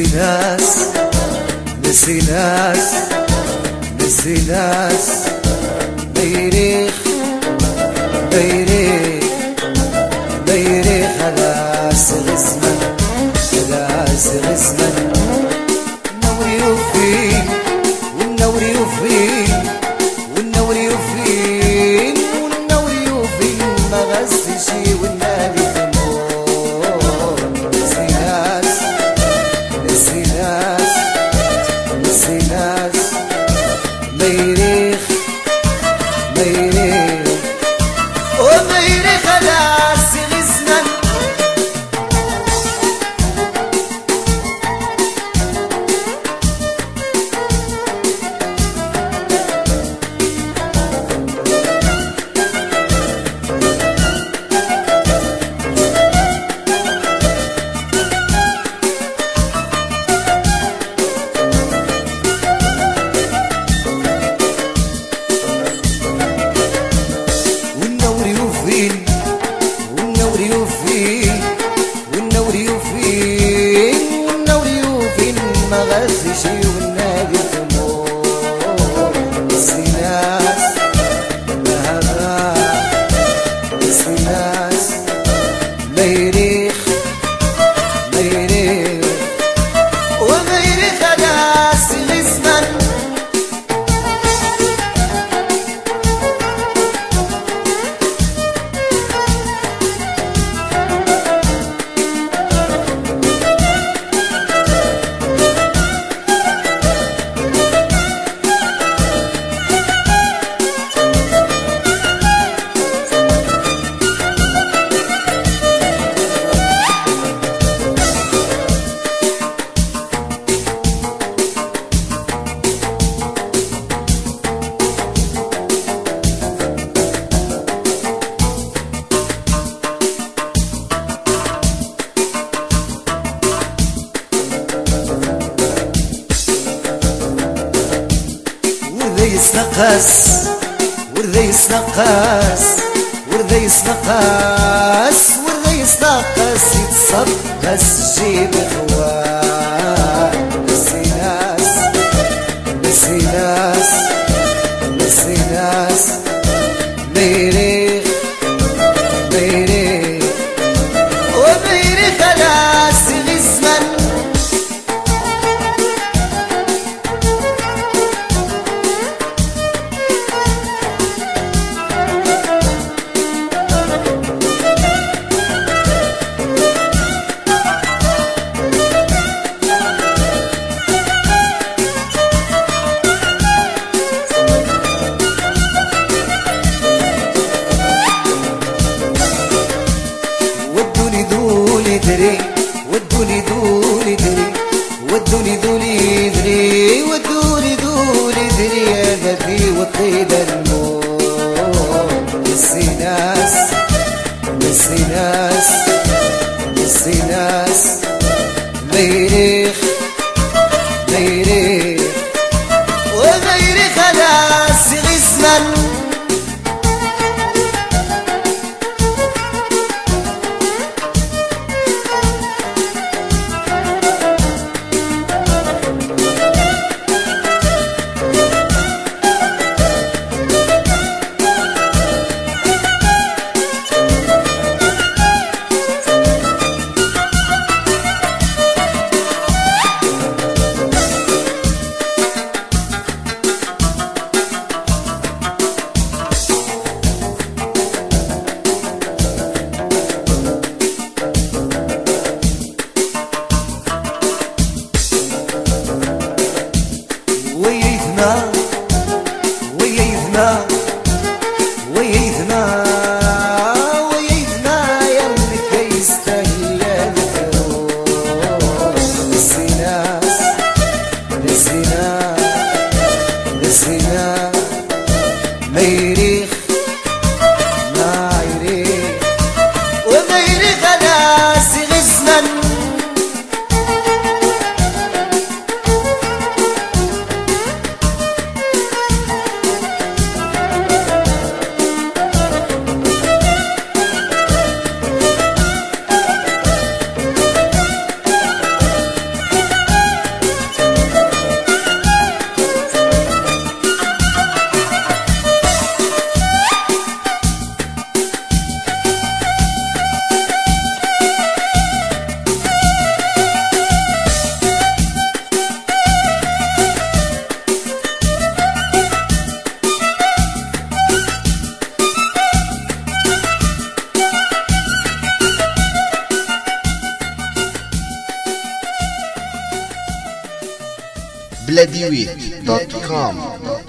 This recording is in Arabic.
ناس نسي ناس نسي ناس بيريخ بيريخ بيريخ خلاص غزمن خلاص غزمن النور يوفين والنور يوفين والنور يوفين والنور يوفين ما غزش والنادي بيريخ بيريخ وبيريخ خلاص غزمن والنور يوفين والنور يوفين والنور يوفين ما غزش والنادي ثمور نسي ناس مهما نسي ناس بيريخ بيريخ وبيريخ خلاص غزمن يسنقس ورذا يسنقس ورذا يسنقس ورذا يسنقس يتصبس جيب اخوان نسي ناس نسي ناس نسي ناس بيريخ بيريخ وبيريخ خلاص غزمن ودوني دولي دري ودوني دولي دري ودوني دولي دري يا ذاتي وطيد الموت نسي ناس نسي ناس نسي ناس بيريخ بيريخ وبيريخ خلاص غزمن ويثنا ويثنا ويثنا ويثنا يا اللي يستاهل الفروض نسي ناس نسي ناس نسي ناس بيريخ ما يريخ وبيريخ خلاص غزمن بلاديويت.com